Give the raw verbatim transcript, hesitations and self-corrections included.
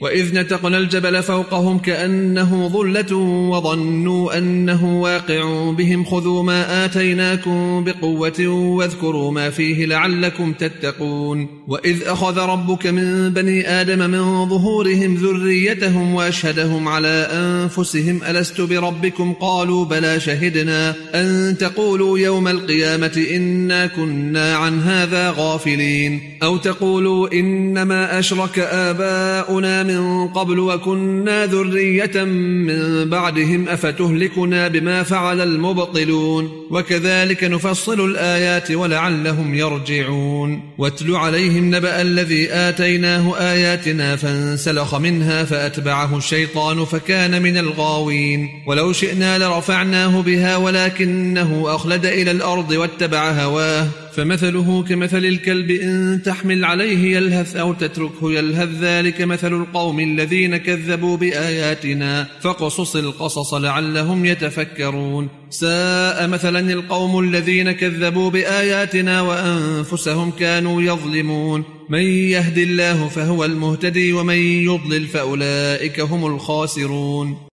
وإذ نتقنا الجبل فوقهم كأنه ظلة وظنوا أنه واقع بهم خذوا ما آتيناكم بقوة واذكروا ما فيه لعلكم تتقون وإذ أخذ ربك من بني آدم من ظهورهم ذريتهم وأشهدهم على أنفسهم ألست بربكم قالوا بلى شهدنا أن تقولوا يوم القيامة إنا كنا عن هذا غافلين أو تقولوا إنما أشرك آباؤنا من قبل وكنا ذرية من بعدهم أفتهلكنا بما فعل المبطلون وكذلك نفصل الآيات ولعلهم يرجعون واتل عليهم نبأ الذي آتيناه آياتنا فانسلخ منها فأتبعه الشيطان فكان من الغاوين ولو شئنا لرفعناه بها ولكنه أخلد إلى الأرض واتبع هواه فمثله كمثل الكلب إن تحمل عليه يلهث أو تتركه يلهث ذلك مثل القوم الذين كذبوا بآياتنا فاقصص القصص لعلهم يتفكرون ساء مثلا القوم الذين كذبوا بآياتنا وأنفسهم كانوا يظلمون من يهد الله فهو المهتدي ومن يضلل فأولئك هم الخاسرون